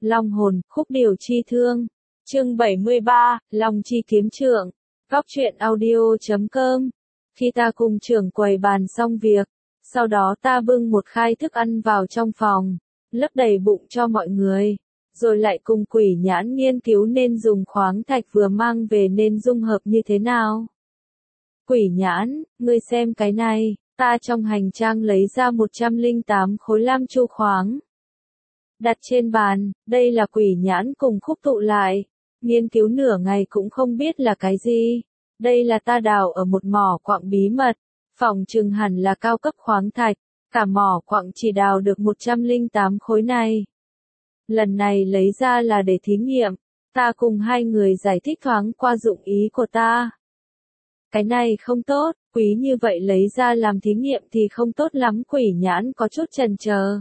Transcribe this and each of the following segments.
Long hồn, khúc điểu chi thương. Chương 73, Long chi kiếm trượng. Góc truyện audio.com. Khi ta cùng trưởng quầy bàn xong việc, sau đó ta bưng một khai thức ăn vào trong phòng, lấp đầy bụng cho mọi người, rồi lại cùng Quỷ Nhãn nghiên cứu nên dùng khoáng thạch vừa mang về nên dung hợp như thế nào. Quỷ Nhãn, ngươi xem cái này, ta trong hành trang lấy ra 108 khối lam chu khoáng. Đặt trên bàn, đây là Quỷ Nhãn cùng khúc tụ lại, nghiên cứu nửa ngày cũng không biết là cái gì. Đây là ta đào ở một mỏ quặng bí mật, phòng chừng hẳn là cao cấp khoáng thạch, cả mỏ quặng chỉ đào được 108 khối này. Lần này lấy ra là để thí nghiệm, ta cùng hai người giải thích thoáng qua dụng ý của ta. Cái này không tốt, quý như vậy lấy ra làm thí nghiệm thì không tốt lắm. Quỷ Nhãn có chút chần chờ.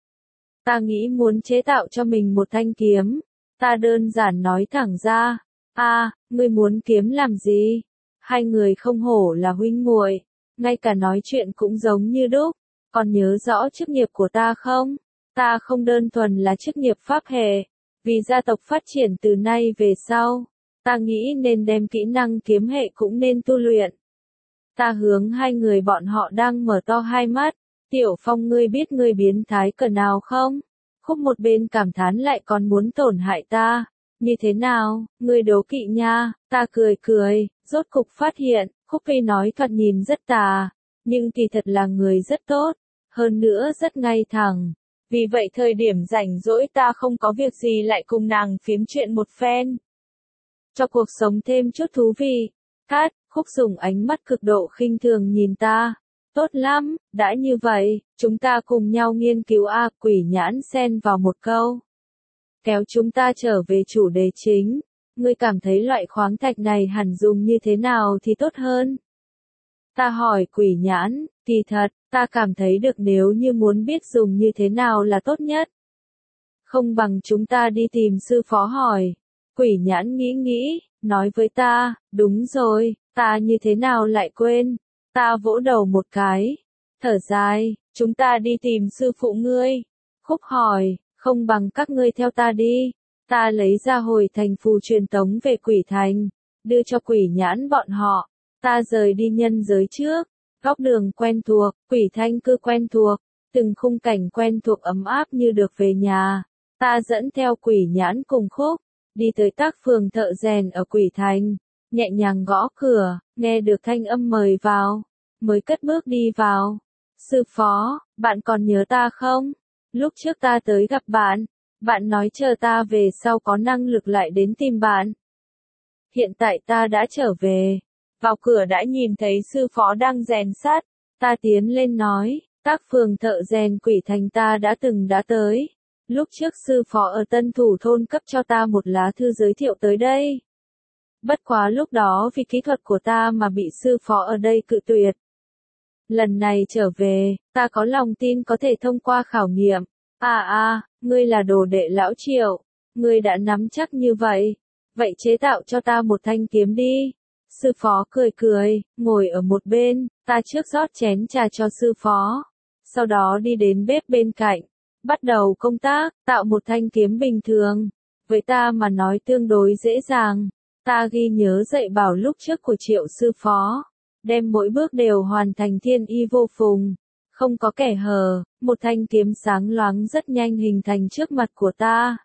Ta nghĩ muốn chế tạo cho mình một thanh kiếm, ta đơn giản nói thẳng ra, ngươi muốn kiếm làm gì? Hai người không hổ là huynh muội, ngay cả nói chuyện cũng giống như đúc. Còn nhớ rõ chức nghiệp của ta không? Ta không đơn thuần là chức nghiệp pháp hệ, vì gia tộc phát triển từ nay về sau, ta nghĩ nên đem kỹ năng kiếm hệ cũng nên tu luyện. Ta hướng hai người bọn họ đang mở to hai mắt. Tiểu Phong, ngươi biết ngươi biến thái cỡ nào không? Khúc một bên cảm thán lại còn muốn tổn hại ta. Như thế nào, ngươi đố kỵ nha? Ta cười cười, rốt cục phát hiện, Khúc Phi nói thoạt nhìn rất tà, nhưng kỳ thật là người rất tốt, hơn nữa rất ngay thẳng. Vì vậy thời điểm rảnh rỗi ta không có việc gì lại cùng nàng phiếm chuyện một phen. Cho cuộc sống thêm chút thú vị. Cát, Khúc dùng ánh mắt cực độ khinh thường nhìn ta. Tốt lắm, đã như vậy, chúng ta cùng nhau nghiên cứu. Quỷ Nhãn xen vào một câu, kéo chúng ta trở về chủ đề chính. Ngươi cảm thấy loại khoáng thạch này hẳn dùng như thế nào thì tốt hơn? Ta hỏi Quỷ Nhãn, kỳ thật, ta cảm thấy được nếu như muốn biết dùng như thế nào là tốt nhất. Không bằng chúng ta đi tìm sư phó hỏi. Quỷ Nhãn nghĩ, nói với ta, đúng rồi, ta như thế nào lại quên. Ta vỗ đầu một cái, thở dài, chúng ta đi tìm sư phụ ngươi. Khúc hỏi, không bằng các ngươi theo ta đi. Ta lấy ra hồi thành phù truyền tống về Quỷ Thành, đưa cho Quỷ Nhãn bọn họ. Ta rời đi nhân giới trước, góc đường quen thuộc, Quỷ Thanh cư quen thuộc, từng khung cảnh quen thuộc ấm áp như được về nhà. Ta dẫn theo Quỷ Nhãn cùng Khúc, đi tới tác phường thợ rèn ở Quỷ Thành, nhẹ nhàng gõ cửa, nghe được thanh âm mời vào, mới cất bước đi vào. Sư phó, bạn còn nhớ ta không? Lúc trước ta tới gặp bạn, bạn nói chờ ta về sau có năng lực lại đến tìm bạn. Hiện tại ta đã trở về, vào cửa đã nhìn thấy sư phó đang rèn sắt. Ta tiến lên nói, tác phường thợ rèn Quỷ Thành ta đã tới. Lúc trước sư phó ở Tân Thủ thôn cấp cho ta một lá thư giới thiệu tới đây. Bất quá lúc đó vì kỹ thuật của ta mà bị sư phó ở đây cự tuyệt. Lần này trở về, ta có lòng tin có thể thông qua khảo nghiệm. Ngươi là đồ đệ lão Triệu, ngươi đã nắm chắc như vậy. Vậy chế tạo cho ta một thanh kiếm đi. Sư phó cười, ngồi ở một bên, ta trước rót chén trà cho sư phó. Sau đó đi đến bếp bên cạnh, bắt đầu công tác, tạo một thanh kiếm bình thường. Với ta mà nói tương đối dễ dàng. Ta ghi nhớ dạy bảo lúc trước của Triệu sư phó, đem mỗi bước đều hoàn thành thiên y vô phùng, không có kẻ hở. Một thanh kiếm sáng loáng rất nhanh hình thành trước mặt của ta.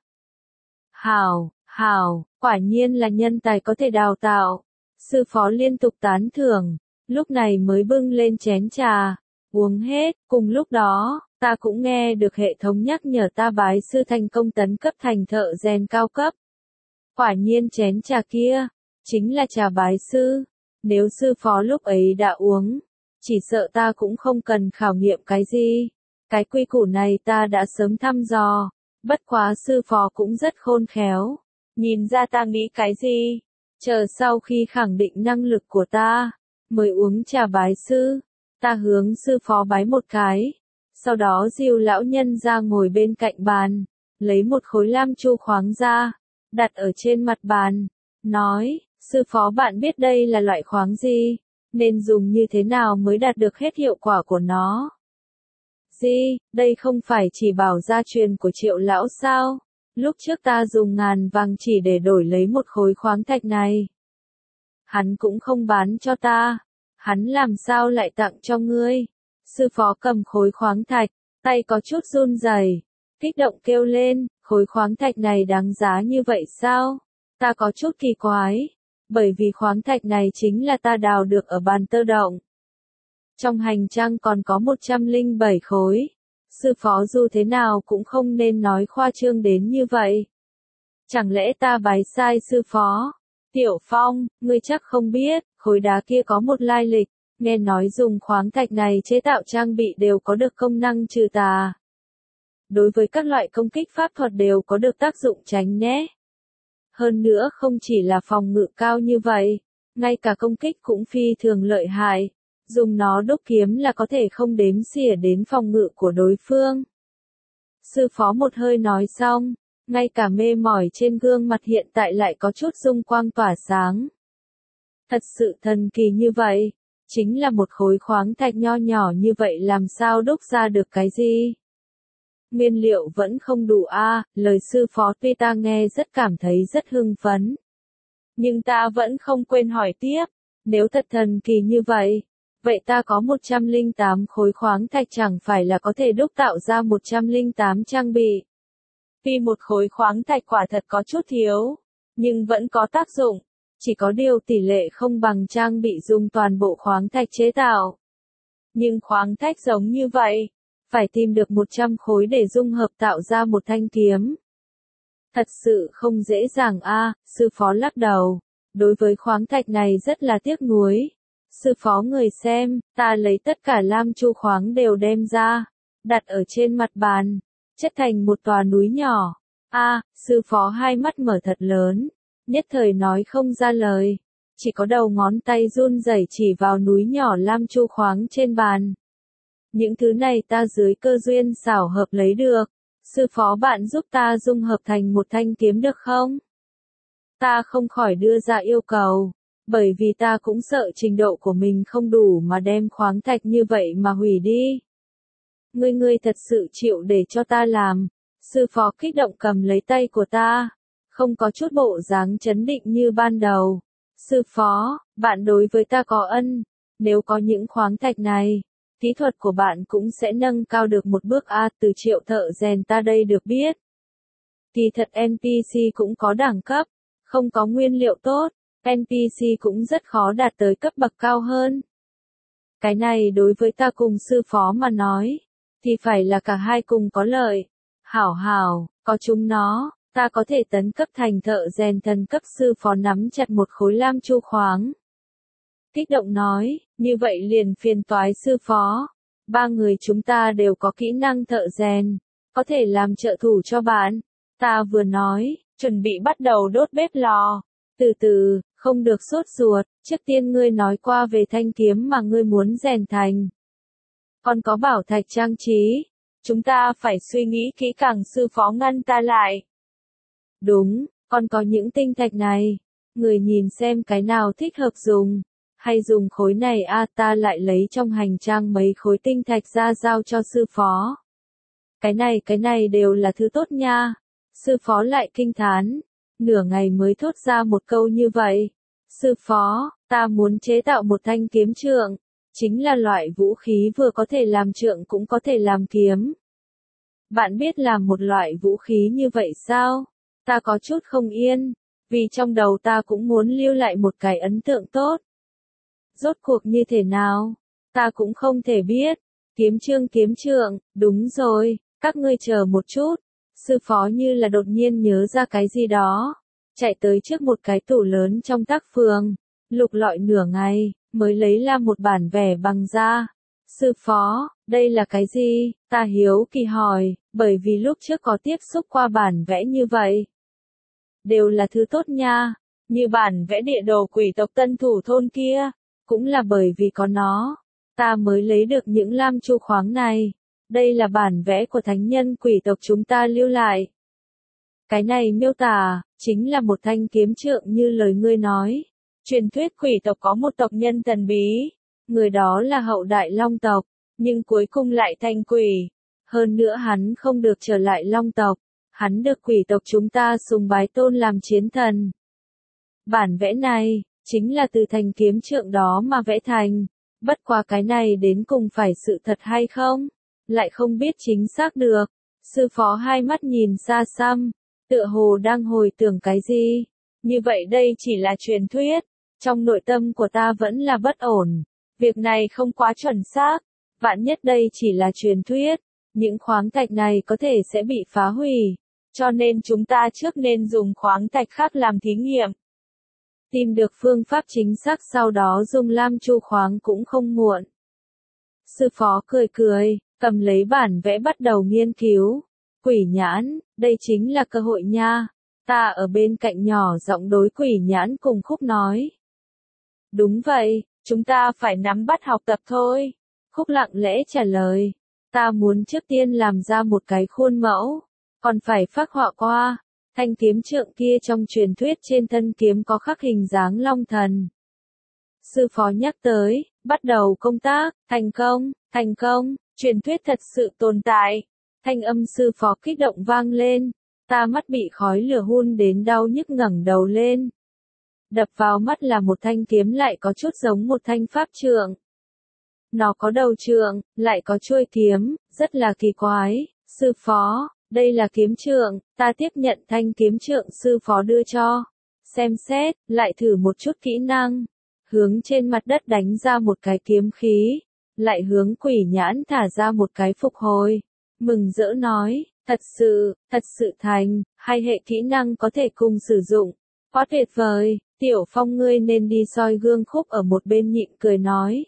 Hảo, quả nhiên là nhân tài có thể đào tạo. Sư phó liên tục tán thưởng, lúc này mới bưng lên chén trà, uống hết. Cùng lúc đó, ta cũng nghe được hệ thống nhắc nhở ta bái sư thành công tấn cấp thành thợ rèn cao cấp. Quả nhiên chén trà kia, chính là trà bái sư. Nếu sư phó lúc ấy đã uống, chỉ sợ ta cũng không cần khảo nghiệm cái gì. Cái quy củ này ta đã sớm thăm dò. Bất quá sư phó cũng rất khôn khéo, nhìn ra ta nghĩ cái gì. Chờ sau khi khẳng định năng lực của ta, mới uống trà bái sư. Ta hướng sư phó bái một cái, sau đó dìu lão nhân ra ngồi bên cạnh bàn, lấy một khối lam chu khoáng ra, đặt ở trên mặt bàn, nói, sư phó bạn biết đây là loại khoáng gì, nên dùng như thế nào mới đạt được hết hiệu quả của nó. Gì, đây không phải chỉ bảo gia truyền của Triệu lão sao? Lúc trước ta dùng ngàn vàng chỉ để đổi lấy một khối khoáng thạch này. Hắn cũng không bán cho ta. Hắn làm sao lại tặng cho ngươi? Sư phó cầm khối khoáng thạch, tay có chút run rẩy, kích động kêu lên, khối khoáng thạch này đáng giá như vậy sao? Ta có chút kỳ quái, bởi vì khoáng thạch này chính là ta đào được ở bàn tơ động. Trong hành trang còn có 107 khối. Sư phó dù thế nào cũng không nên nói khoa trương đến như vậy. Chẳng lẽ ta bái sai sư phó? Tiểu Phong, ngươi chắc không biết, khối đá kia có một lai lịch, nghe nói dùng khoáng thạch này chế tạo trang bị đều có được công năng trừ tà. Đối với các loại công kích pháp thuật đều có được tác dụng tránh né. Hơn nữa không chỉ là phòng ngự cao như vậy, ngay cả công kích cũng phi thường lợi hại. Dùng nó đúc kiếm là có thể không đếm xỉa đến phòng ngự của đối phương. Sư phó một hơi nói xong, ngay cả mê mỏi trên gương mặt hiện tại lại có chút dung quang tỏa sáng. Thật sự thần kỳ như vậy, chính là một khối khoáng thạch nho nhỏ như vậy làm sao đúc ra được cái gì? Nguyên liệu vẫn không đủ a, lời sư phó tuy ta nghe rất cảm thấy rất hưng phấn. Nhưng ta vẫn không quên hỏi tiếp, nếu thật thần kỳ như vậy, vậy ta có 108 khối khoáng thạch chẳng phải là có thể đúc tạo ra 108 trang bị. Tuy một khối khoáng thạch quả thật có chút thiếu, nhưng vẫn có tác dụng, chỉ có điều tỷ lệ không bằng trang bị dùng toàn bộ khoáng thạch chế tạo. Nhưng khoáng thạch giống như vậy, phải tìm được 100 khối để dung hợp tạo ra một thanh kiếm. Thật sự không dễ dàng a, sư phó lắc đầu. Đối với khoáng thạch này rất là tiếc nuối. Sư phó người xem, ta lấy tất cả lam chu khoáng đều đem ra, đặt ở trên mặt bàn, chất thành một tòa núi nhỏ. A, sư phó hai mắt mở thật lớn, nhất thời nói không ra lời, chỉ có đầu ngón tay run rẩy chỉ vào núi nhỏ lam chu khoáng trên bàn. Những thứ này ta dưới cơ duyên xảo hợp lấy được, sư phó bạn giúp ta dung hợp thành một thanh kiếm được không? Ta không khỏi đưa ra yêu cầu, bởi vì ta cũng sợ trình độ của mình không đủ mà đem khoáng thạch như vậy mà hủy đi. Ngươi thật sự chịu để cho ta làm, sư phó kích động cầm lấy tay của ta, không có chút bộ dáng chấn định như ban đầu. Sư phó, bạn đối với ta có ân, nếu có những khoáng thạch này, kỹ thuật của bạn cũng sẽ nâng cao được một bước a, từ Triệu thợ rèn ta đây được biết. Kỳ thật NPC cũng có đẳng cấp, không có nguyên liệu tốt, NPC cũng rất khó đạt tới cấp bậc cao hơn. Cái này đối với ta cùng sư phó mà nói, thì phải là cả hai cùng có lợi. Hảo, có chúng nó, ta có thể tấn cấp thành thợ rèn thần cấp. Sư phó nắm chặt một khối lam chu khoáng. Kích động nói, như vậy liền phiền toái sư phó. Ba người chúng ta đều có kỹ năng thợ rèn, có thể làm trợ thủ cho bạn. Ta vừa nói, chuẩn bị bắt đầu đốt bếp lò. Từ từ, không được sốt ruột, trước tiên ngươi nói qua về thanh kiếm mà ngươi muốn rèn thành. Còn có bảo thạch trang trí, chúng ta phải suy nghĩ kỹ càng. Sư phó ngăn ta lại. Đúng, còn có những tinh thạch này, người nhìn xem cái nào thích hợp dùng, hay dùng khối này a, ta lại lấy trong hành trang mấy khối tinh thạch ra giao cho sư phó. Cái này đều là thứ tốt nha. Sư phó lại kinh thán, nửa ngày mới thốt ra một câu như vậy. Sư phó, ta muốn chế tạo một thanh kiếm trượng, chính là loại vũ khí vừa có thể làm trượng cũng có thể làm kiếm. Bạn biết làm một loại vũ khí như vậy sao? Ta có chút không yên, vì trong đầu ta cũng muốn lưu lại một cái ấn tượng tốt. Rốt cuộc như thế nào? Ta cũng không thể biết. Kiếm trượng, đúng rồi, các ngươi chờ một chút. Sư phó như là đột nhiên nhớ ra cái gì đó, chạy tới trước một cái tủ lớn trong tác phường, lục lọi nửa ngày, mới lấy ra một bản vẽ bằng da. Sư phó, đây là cái gì? Ta hiếu kỳ hỏi, bởi vì lúc trước có tiếp xúc qua bản vẽ như vậy. Đều là thứ tốt nha, như bản vẽ địa đồ quỷ tộc Tân Thủ thôn kia, cũng là bởi vì có nó, ta mới lấy được những lam chu khoáng này. Đây là bản vẽ của thánh nhân quỷ tộc chúng ta lưu lại. Cái này miêu tả, chính là một thanh kiếm trượng như lời ngươi nói. Truyền thuyết quỷ tộc có một tộc nhân thần bí, người đó là hậu đại long tộc, nhưng cuối cùng lại thành quỷ. Hơn nữa hắn không được trở lại long tộc, Hắn được quỷ tộc chúng ta sùng bái tôn làm chiến thần. Bản vẽ này, chính là từ thanh kiếm trượng đó mà vẽ thành. Bất quá cái này đến cùng phải sự thật hay không? Lại không biết chính xác được. Sư phó hai mắt nhìn xa xăm, tựa hồ đang hồi tưởng cái gì. Như vậy đây chỉ là truyền thuyết. Trong nội tâm của ta vẫn là bất ổn. Việc này không quá chuẩn xác. Vạn nhất đây chỉ là truyền thuyết. Những khoáng thạch này có thể sẽ bị phá hủy. Cho nên chúng ta trước nên dùng khoáng thạch khác làm thí nghiệm. Tìm được phương pháp chính xác sau đó dùng lam chu khoáng cũng không muộn. Sư phó cười cười, cầm lấy bản vẽ bắt đầu nghiên cứu. Quỷ nhãn, đây chính là cơ hội nha. Ta ở bên cạnh nhỏ giọng đối quỷ nhãn cùng Khúc nói. Đúng vậy, chúng ta phải nắm bắt học tập thôi. Khúc lặng lẽ trả lời. Ta muốn trước tiên làm ra một cái khuôn mẫu, còn phải phác họa qua. Thanh kiếm trượng kia trong truyền thuyết trên thân kiếm có khắc hình dáng long thần. Sư phó nhắc tới, bắt đầu công tác, thành công, truyền thuyết thật sự tồn tại. Thanh âm sư phó kích động vang lên, ta mắt bị khói lửa hun đến đau nhức ngẩng đầu lên. Đập vào mắt là một thanh kiếm lại có chút giống một thanh pháp trượng. Nó có đầu trượng, lại có chuôi kiếm, rất là kỳ quái. Sư phó, đây là kiếm trượng, ta tiếp nhận thanh kiếm trượng sư phó đưa cho. Xem xét, lại thử một chút kỹ năng. Hướng trên mặt đất đánh ra một cái kiếm khí. Lại hướng quỷ nhãn thả ra một cái phục hồi. Mừng rỡ nói, thật sự thành, hai hệ kỹ năng có thể cùng sử dụng. Quá tuyệt vời, Tiểu Phong ngươi nên đi soi gương. Khúc ở một bên nhịn cười nói.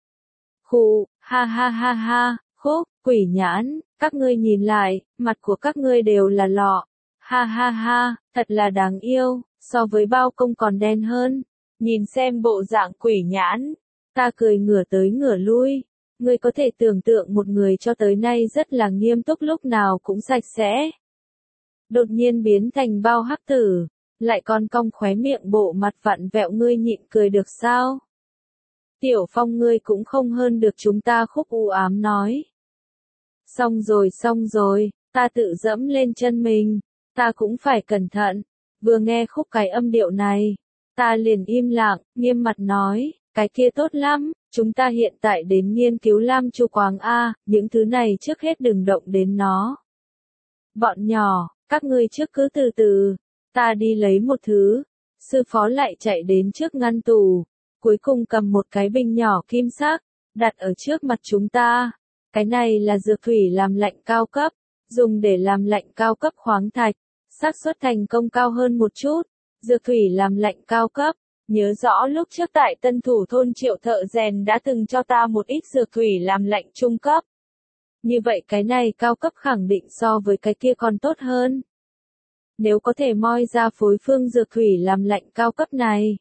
Khụ, ha ha ha ha, Khúc, quỷ nhãn, các ngươi nhìn lại, mặt của các ngươi đều là lọ. Ha ha ha, thật là đáng yêu, so với bao công còn đen hơn. Nhìn xem bộ dạng quỷ nhãn, ta cười ngửa tới ngửa lui. Ngươi có thể tưởng tượng một người cho tới nay rất là nghiêm túc lúc nào cũng sạch sẽ. Đột nhiên biến thành bao hắc tử, lại còn cong khóe miệng bộ mặt vặn vẹo, ngươi nhịn cười được sao? Tiểu Phong ngươi cũng không hơn được chúng ta. Khúc u ám nói. Xong rồi, ta tự dẫm lên chân mình, ta cũng phải cẩn thận. Vừa nghe Khúc cái âm điệu này, ta liền im lặng, nghiêm mặt nói, cái kia tốt lắm, chúng ta hiện tại đến nghiên cứu lam chu khoáng A, những thứ này trước hết đừng động đến nó. Bọn nhỏ, các ngươi trước cứ từ từ, ta đi lấy một thứ. Sư phó lại chạy đến trước ngăn tủ, cuối cùng cầm một cái bình nhỏ kim sắc, đặt ở trước mặt chúng ta. Cái này là dược thủy làm lạnh cao cấp, dùng để làm lạnh cao cấp khoáng thạch, xác suất thành công cao hơn một chút. Dược thủy làm lạnh cao cấp, nhớ rõ lúc trước tại Tân Thủ thôn Triệu thợ rèn đã từng cho ta một ít dược thủy làm lạnh trung cấp. Như vậy cái này cao cấp khẳng định so với cái kia còn tốt hơn. Nếu có thể moi ra phối phương dược thủy làm lạnh cao cấp này.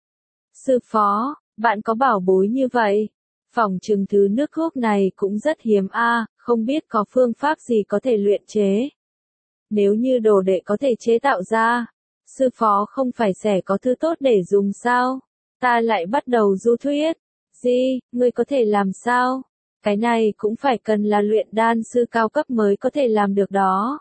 Sư phó, bạn có bảo bối như vậy? Phỏng chừng thứ nước thuốc này cũng rất hiếm a, không biết có phương pháp gì có thể luyện chế. Nếu như đồ đệ có thể chế tạo ra, sư phó không phải sẽ có thứ tốt để dùng sao? Ta lại bắt đầu du thuyết. Gì, ngươi có thể làm sao? Cái này cũng phải cần là luyện đan sư cao cấp mới có thể làm được đó.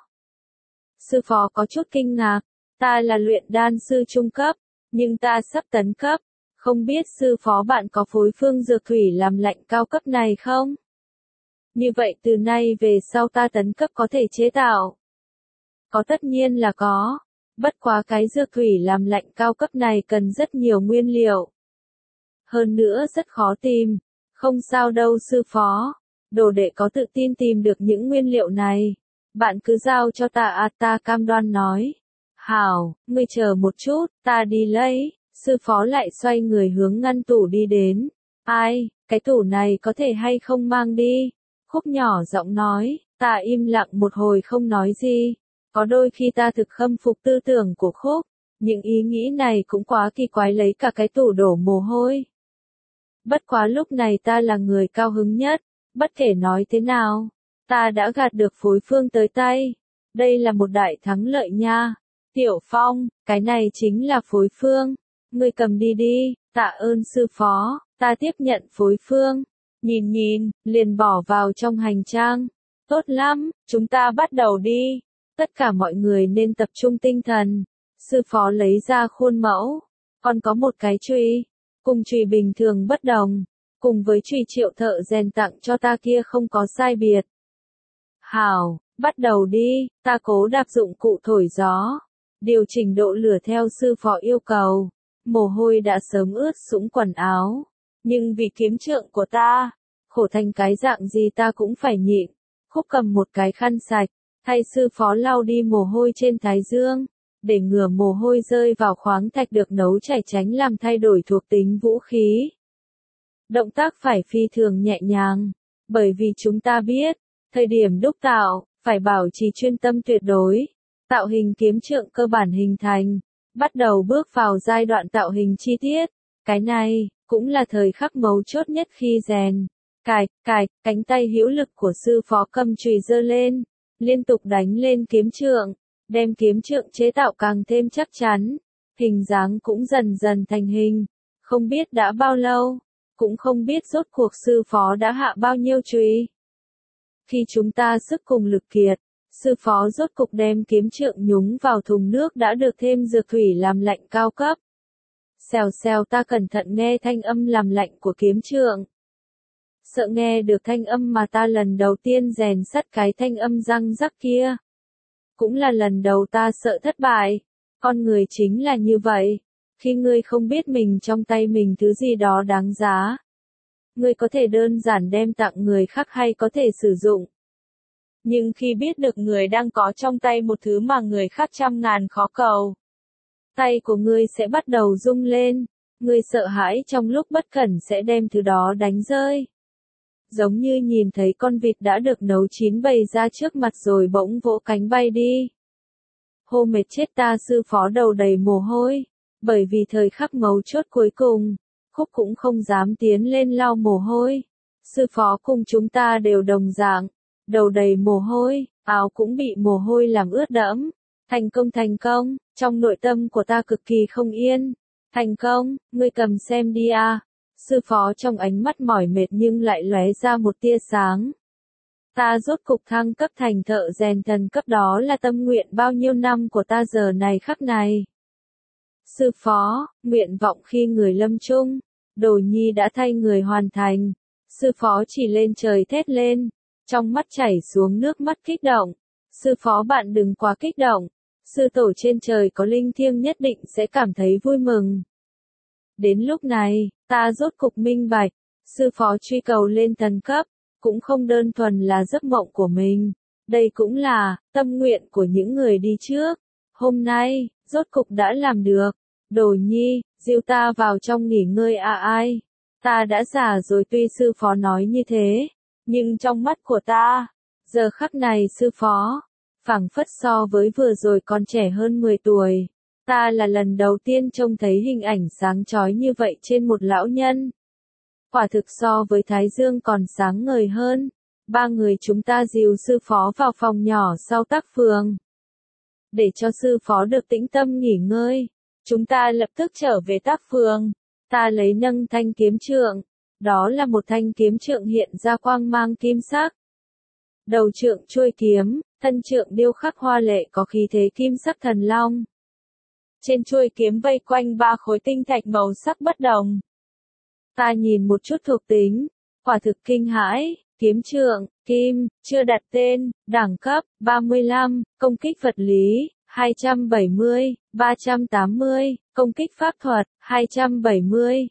Sư phó có chút kinh ngạc, ta là luyện đan sư trung cấp, nhưng ta sắp tấn cấp. Không biết sư phó bạn có phối phương dược thủy làm lạnh cao cấp này không? Như vậy từ nay về sau ta tấn cấp có thể chế tạo. Có, tất nhiên là có. Bất quá cái dược thủy làm lạnh cao cấp này cần rất nhiều nguyên liệu. Hơn nữa rất khó tìm. Không sao đâu sư phó. Đồ đệ có tự tin tìm được những nguyên liệu này. Bạn cứ giao cho ta ta cam đoan nói. Hảo, ngươi chờ một chút, ta đi lấy. Sư phó lại xoay người hướng ngăn tủ đi đến. Ai, cái tủ này có thể hay không mang đi? Khúc nhỏ giọng nói, ta im lặng một hồi không nói gì. Có đôi khi ta thực khâm phục tư tưởng của Khúc. Những ý nghĩ này cũng quá kỳ quái, lấy cả cái tủ đổ mồ hôi. Bất quá lúc này ta là người cao hứng nhất. Bất kể nói thế nào, ta đã gạt được phối phương tới tay. Đây là một đại thắng lợi nha. Tiểu Phong, cái này chính là phối phương. Ngươi cầm đi đi, tạ ơn sư phó, ta tiếp nhận phối phương. Nhìn, liền bỏ vào trong hành trang. Tốt lắm, chúng ta bắt đầu đi. Tất cả mọi người nên tập trung tinh thần. Sư phó lấy ra khuôn mẫu. Còn có một cái chùy. Cùng chùy bình thường bất đồng. Cùng với chùy Triệu thợ rèn tặng cho ta kia không có sai biệt. Hảo, bắt đầu đi, ta cố đạp dụng cụ thổi gió. Điều chỉnh độ lửa theo sư phó yêu cầu. Mồ hôi đã sớm ướt sũng quần áo. Nhưng vì kiếm trượng của ta, khổ thành cái dạng gì ta cũng phải nhịn. Khúc cầm một cái khăn sạch, thay sư phó lau đi mồ hôi trên thái dương, để ngừa mồ hôi rơi vào khoáng thạch được nấu chảy tránh làm thay đổi thuộc tính vũ khí. Động tác phải phi thường nhẹ nhàng, bởi vì chúng ta biết, thời điểm đúc tạo, phải bảo trì chuyên tâm tuyệt đối. Tạo hình kiếm trượng cơ bản hình thành, bắt đầu bước vào giai đoạn tạo hình chi tiết. Cái này, cũng là thời khắc mấu chốt nhất khi rèn. Cài, cánh tay hữu lực của sư phó cầm chùy giơ lên, liên tục đánh lên kiếm trượng, đem kiếm trượng chế tạo càng thêm chắc chắn. Hình dáng cũng dần dần thành hình. Không biết đã bao lâu, cũng không biết rốt cuộc sư phó đã hạ bao nhiêu chùy. Khi chúng ta sức cùng lực kiệt, sư phó rốt cục đem kiếm trượng nhúng vào thùng nước đã được thêm dược thủy làm lạnh cao cấp. Xèo xèo, ta cẩn thận nghe thanh âm làm lạnh của kiếm trượng. Sợ nghe được thanh âm mà ta lần đầu tiên rèn sắt cái thanh âm răng rắc kia. Cũng là lần đầu ta sợ thất bại. Con người chính là như vậy. Khi ngươi không biết mình trong tay mình thứ gì đó đáng giá, ngươi có thể đơn giản đem tặng người khác hay có thể sử dụng. Nhưng khi biết được người đang có trong tay một thứ mà người khác trăm ngàn khó cầu, tay của ngươi sẽ bắt đầu rung lên. Ngươi sợ hãi trong lúc bất cẩn sẽ đem thứ đó đánh rơi. Giống như nhìn thấy con vịt đã được nấu chín bày ra trước mặt rồi bỗng vỗ cánh bay đi. Hô mệt chết ta, sư phó đầu đầy mồ hôi. Bởi vì thời khắc mấu chốt cuối cùng, Khúc cũng không dám tiến lên lau mồ hôi. Sư phó cùng chúng ta đều đồng dạng, đầu đầy mồ hôi, áo cũng bị mồ hôi làm ướt đẫm. Thành công, trong nội tâm của ta cực kỳ không yên. Thành công, ngươi cầm xem đi à. Sư phó trong ánh mắt mỏi mệt nhưng lại lóe ra một tia sáng. Ta rốt cục thăng cấp thành thợ rèn thần cấp, đó là tâm nguyện bao nhiêu năm của ta giờ này khắc này. Sư phó, nguyện vọng khi người lâm chung, Đồ Nhi đã thay người hoàn thành. Sư phó chỉ lên trời thét lên, trong mắt chảy xuống nước mắt kích động. Sư phó bạn đừng quá kích động, sư tổ trên trời có linh thiêng nhất định sẽ cảm thấy vui mừng. Đến lúc này, ta rốt cục minh bạch, sư phó truy cầu lên thần cấp, cũng không đơn thuần là giấc mộng của mình. Đây cũng là tâm nguyện của những người đi trước. Hôm nay, rốt cục đã làm được. Đồ Nhi, dìu ta vào trong nghỉ ngơi à ai. Ta đã già rồi, tuy sư phó nói như thế, nhưng trong mắt của ta, giờ khắc này sư phó, phảng phất so với vừa rồi còn trẻ hơn 10 tuổi. Ta là lần đầu tiên trông thấy hình ảnh sáng chói như vậy trên một lão nhân. Quả thực so với Thái Dương còn sáng ngời hơn. Ba người chúng ta dìu sư phó vào phòng nhỏ sau tác phường. Để cho sư phó được tĩnh tâm nghỉ ngơi, chúng ta lập tức trở về tác phường. Ta lấy nâng thanh kiếm trượng. Đó là một thanh kiếm trượng hiện ra quang mang kim sắc. Đầu trượng chuôi kiếm, thân trượng điêu khắc hoa lệ có khí thế kim sắc thần long. Trên chuôi kiếm vây quanh 3 khối tinh thạch màu sắc bất đồng. Ta nhìn một chút thuộc tính, quả thực kinh hãi. Kiếm trượng, kim, chưa đặt tên, đẳng cấp, 35, công kích vật lý, 270, 380, công kích pháp thuật, 270,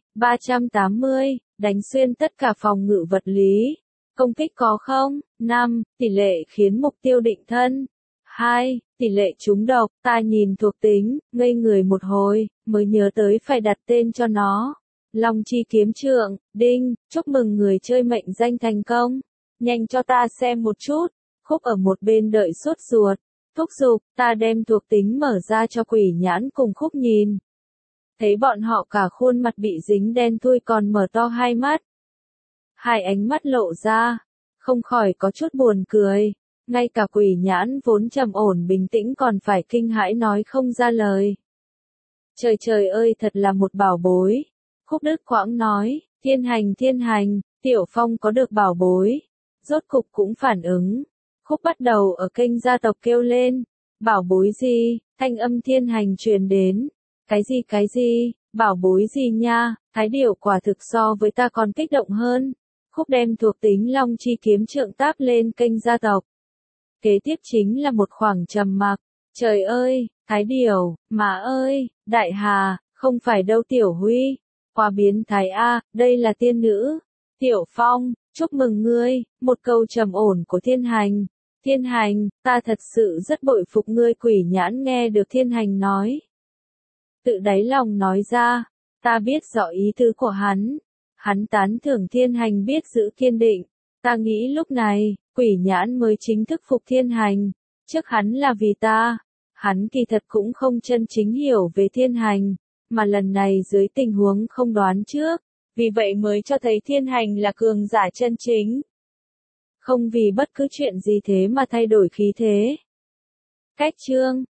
380, đánh xuyên tất cả phòng ngự vật lý. Công kích có 0, 5, tỷ lệ khiến mục tiêu định thân. 2, tỷ lệ trúng độc. Ta nhìn thuộc tính, ngây người một hồi, mới nhớ tới phải đặt tên cho nó. Long chi kiếm trượng, đinh, chúc mừng người chơi mệnh danh thành công. Nhanh cho ta xem một chút. Khúc ở một bên đợi sốt ruột. Thúc giục, ta đem thuộc tính mở ra cho Quỷ Nhãn cùng Khúc nhìn. Thấy bọn họ cả khuôn mặt bị dính đen thui còn mở to hai mắt. Hai ánh mắt lộ ra, không khỏi có chút buồn cười. Ngay cả Quỷ Nhãn vốn trầm ổn bình tĩnh còn phải kinh hãi nói không ra lời. Trời trời ơi, thật là một bảo bối. Khúc đứt quãng nói, thiên hành, Tiểu Phong có được bảo bối. Rốt cục cũng phản ứng. Khúc bắt đầu ở kênh gia tộc kêu lên, Bảo bối gì? Thanh âm Thiên Hành truyền đến. Cái gì? Bảo bối gì nha? Thái Điểu quả thực so với ta còn kích động hơn. Khúc đem thuộc tính Long Chi kiếm trượng táp lên kênh gia tộc. Kế tiếp chính là một khoảng trầm mặc. Trời ơi, Thái Điểu, mà ơi, Đại Hà, không phải đâu Tiểu Huy. Quá biến thái A, đây là tiên nữ. Tiểu Phong, chúc mừng ngươi, một câu trầm ổn của Thiên Hành. Thiên Hành, ta thật sự rất bội phục ngươi. Quỷ Nhãn nghe được Thiên Hành nói. Tự đáy lòng nói ra, ta biết rõ ý tứ của hắn. Hắn tán thưởng Thiên Hành biết giữ kiên định. Ta nghĩ lúc này, Quỷ Nhãn mới chính thức phục Thiên Hành. Trước hắn là vì ta. Hắn kỳ thật cũng không chân chính hiểu về Thiên Hành, mà lần này dưới tình huống không đoán trước, vì vậy mới cho thấy Thiên Hành là cường giả chân chính. Không vì bất cứ chuyện gì thế mà thay đổi khí thế. Cách chương